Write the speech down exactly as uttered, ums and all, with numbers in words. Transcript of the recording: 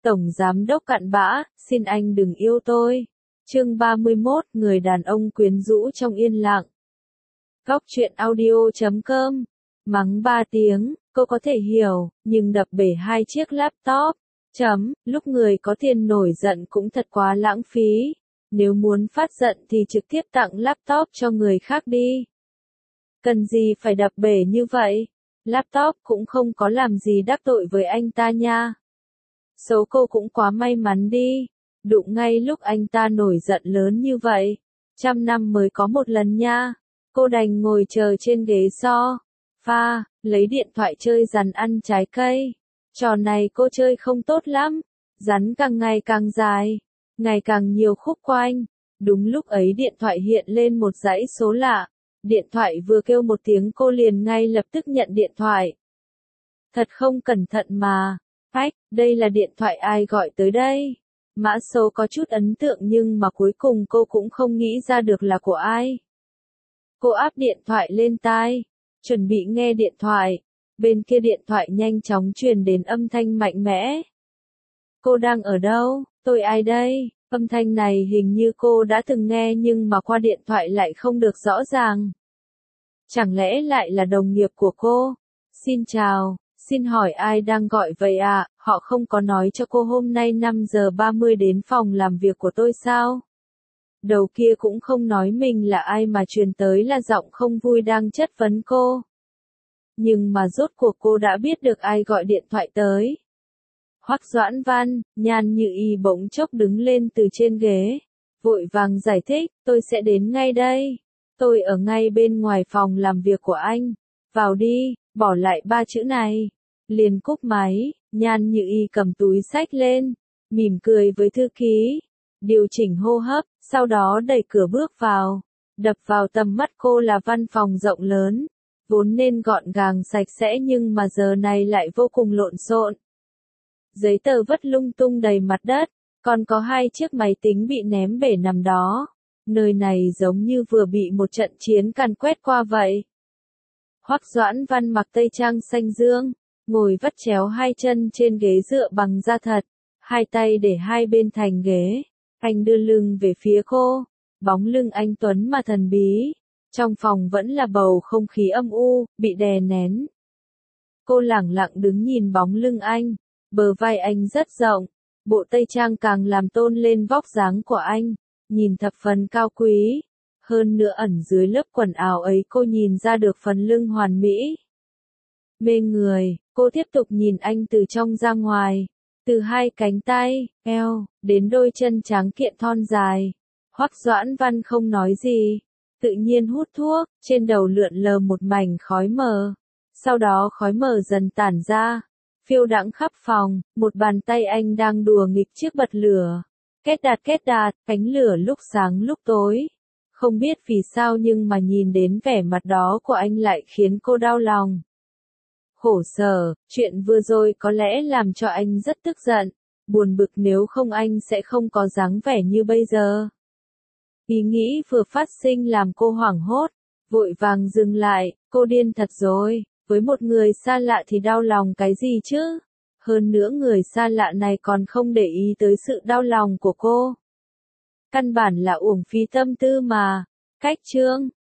Tổng giám đốc cặn bã, xin anh đừng yêu tôi. Chương ba mươi mốt, người đàn ông quyến rũ trong yên lặng. Góc truyện audio chấm com. Mắng ba tiếng, cô có thể hiểu, nhưng đập bể hai chiếc laptop. Chấm, lúc người có tiền nổi giận cũng thật quá lãng phí. Nếu muốn phát giận thì trực tiếp tặng laptop cho người khác đi. Cần gì phải đập bể như vậy? Laptop cũng không có làm gì đắc tội với anh ta nha. Số cô cũng quá may mắn đi. Đụng ngay lúc anh ta nổi giận lớn như vậy. Trăm năm mới có một lần nha. Cô đành ngồi chờ trên ghế so. Pha, lấy điện thoại chơi rắn ăn trái cây. Trò này cô chơi không tốt lắm. Rắn càng ngày càng dài. Ngày càng nhiều khúc quanh. Đúng lúc ấy điện thoại hiện lên một dãy số lạ. Điện thoại vừa kêu một tiếng cô liền ngay lập tức nhận điện thoại. Thật không cẩn thận mà. Phách, đây là điện thoại ai gọi tới đây? Mã số có chút ấn tượng nhưng mà cuối cùng cô cũng không nghĩ ra được là của ai. Cô áp điện thoại lên tai, chuẩn bị nghe điện thoại. Bên kia điện thoại nhanh chóng truyền đến âm thanh mạnh mẽ. Cô đang ở đâu? Tôi ai đây? Âm thanh này hình như cô đã từng nghe nhưng mà qua điện thoại lại không được rõ ràng. Chẳng lẽ lại là đồng nghiệp của cô? Xin chào, xin hỏi ai đang gọi vậy ạ? À? Họ không có nói cho cô hôm nay năm giờ ba mươi đến phòng làm việc của tôi sao? Đầu kia cũng không nói mình là ai mà truyền tới là giọng không vui đang chất vấn cô. Nhưng mà rốt cuộc cô đã biết được ai gọi điện thoại tới. Hoắc Doãn Văn, Nhan Như Y bỗng chốc đứng lên từ trên ghế, vội vàng giải thích, tôi sẽ đến ngay đây. Tôi ở ngay bên ngoài phòng làm việc của anh. Vào đi, bỏ lại ba chữ này. Liền cúp máy, Nhan Như Y cầm túi xách lên, mỉm cười với thư ký, điều chỉnh hô hấp, sau đó đẩy cửa bước vào. Đập vào tầm mắt cô là văn phòng rộng lớn, vốn nên gọn gàng sạch sẽ nhưng mà giờ này lại vô cùng lộn xộn. Giấy tờ vất lung tung đầy mặt đất, còn có hai chiếc máy tính bị ném bể nằm đó. Nơi này giống như vừa bị một trận chiến càn quét qua vậy. Hoắc Doãn Văn mặc tây trang xanh dương, ngồi vắt chéo hai chân trên ghế dựa bằng da thật, hai tay để hai bên thành ghế. Anh đưa lưng về phía cô, bóng lưng anh tuấn mà thần bí. Trong phòng vẫn là bầu không khí âm u, bị đè nén. Cô lẳng lặng đứng nhìn bóng lưng anh, bờ vai anh rất rộng, bộ tây trang càng làm tôn lên vóc dáng của anh, nhìn thập phần cao quý. Hơn nữa ẩn dưới lớp quần áo ấy cô nhìn ra được phần lưng hoàn mỹ. Mê người, cô tiếp tục nhìn anh từ trong ra ngoài, từ hai cánh tay, eo, đến đôi chân trắng kiện thon dài. Hoắc Doãn Văn không nói gì, tự nhiên hút thuốc, trên đầu lượn lờ một mảnh khói mờ. Sau đó khói mờ dần tản ra, phiêu đãng khắp phòng, một bàn tay anh đang đùa nghịch chiếc bật lửa. Két đạt két đạt, cánh lửa lúc sáng lúc tối. Không biết vì sao nhưng mà nhìn đến vẻ mặt đó của anh lại khiến cô đau lòng. Khổ sở, chuyện vừa rồi có lẽ làm cho anh rất tức giận, buồn bực nếu không anh sẽ không có dáng vẻ như bây giờ. Ý nghĩ vừa phát sinh làm cô hoảng hốt, vội vàng dừng lại, cô điên thật rồi, với một người xa lạ thì đau lòng cái gì chứ? Hơn nữa người xa lạ này còn không để ý tới sự đau lòng của cô. Căn bản là uổng phí tâm tư mà. Cách chương